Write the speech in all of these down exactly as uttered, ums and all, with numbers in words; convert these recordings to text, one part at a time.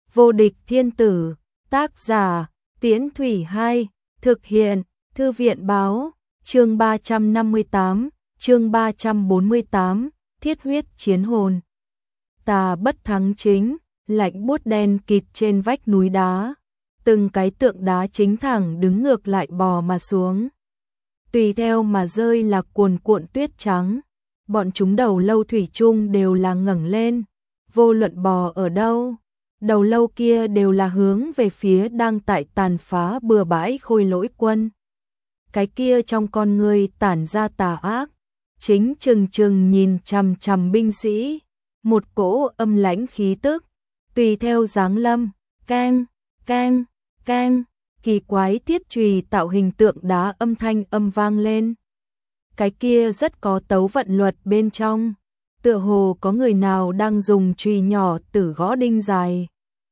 Vô địch thiên tử, tác giả, Tiễn Thủy hai, thực hiện, Thư viện báo, chương ba trăm năm mươi tám, chương ba trăm bốn mươi tám, thiết huyết chiến hồn. Tà bất thắng chính, lạnh buốt đen kịt trên vách núi đá, từng cái tượng đá chính thẳng đứng ngược lại bò mà xuống. Tùy theo mà rơi là cuồn cuộn tuyết trắng, bọn chúng đầu lâu thủy chung đều là ngẩng lên, vô luận bò ở đâu, đầu lâu kia đều là hướng về phía đang tại tàn phá bừa bãi Khôi Lỗi quân. Cái kia trong con người tản ra tà ác, chính chừng chừng nhìn chằm chằm binh sĩ, một cỗ âm lãnh khí tức, tùy theo giáng lâm, keng, keng, keng, kỳ quái thiết chùy tạo hình tượng đá âm thanh âm vang lên. Cái kia rất có tấu vận luật bên trong, tựa hồ có người nào đang dùng chùy nhỏ tử gõ đinh dài.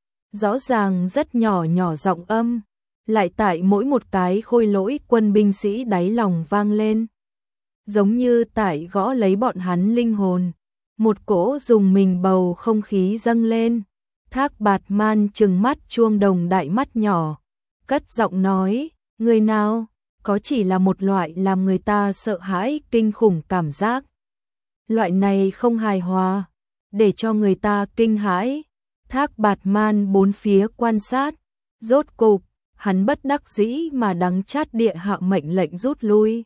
Rõ ràng rất nhỏ nhỏ giọng âm, lại tại mỗi một cái Khôi Lỗi quân binh sĩ đáy lòng vang lên. Giống như tại gõ lấy bọn hắn linh hồn, một cỗ dùng mình bầu không khí dâng lên. Thác Bạt Man trừng mắt chuông đồng đại mắt nhỏ, cất giọng nói, người nào, có chỉ là một loại làm người ta sợ hãi kinh khủng cảm giác. Loại này không hài hòa, để cho người ta kinh hãi. Thác Bạt Man bốn phía quan sát, rốt cục, hắn bất đắc dĩ mà đắng chát địa hạ mệnh lệnh rút lui.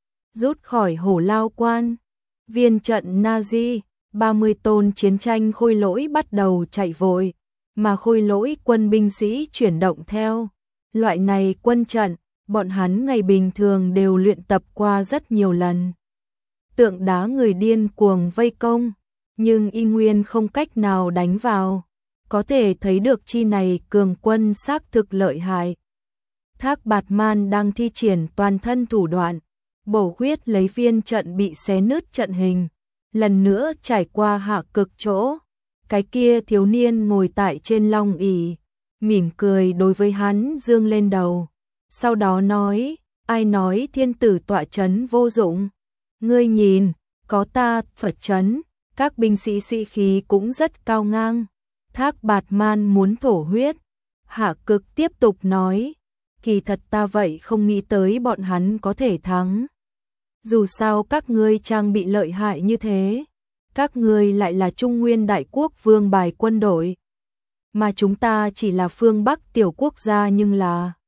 Rút khỏi Hổ Lao Quan, viên trận Nazi, ba mươi tôn chiến tranh Khôi Lỗi bắt đầu chạy vội, mà Khôi Lỗi quân binh sĩ chuyển động theo. Loại này quân trận, bọn hắn ngày bình thường đều luyện tập qua rất nhiều lần. Tượng đá người điên cuồng vây công, nhưng y nguyên không cách nào đánh vào. Có thể thấy được chi này cường quân xác thực lợi hại. Thác Bạt Man đang thi triển toàn thân thủ đoạn, bổ huyết lấy viên trận bị xé nứt trận hình, lần nữa trải qua hạ cực chỗ. Cái kia thiếu niên ngồi tại trên long ỷ, mỉm cười đối với hắn dương lên đầu. Sau đó nói, ai nói thiên tử tọa chấn vô dụng? Ngươi nhìn, có ta tọa chấn, các binh sĩ sĩ khí cũng rất cao ngang. Thác Bạt Man muốn thổ huyết. Hạ cực tiếp tục nói, kỳ thật ta vậy không nghĩ tới bọn hắn có thể thắng. Dù sao các ngươi trang bị lợi hại như thế, các ngươi lại là Trung Nguyên Đại Quốc vương bài quân đội, mà chúng ta chỉ là phương Bắc tiểu quốc gia nhưng là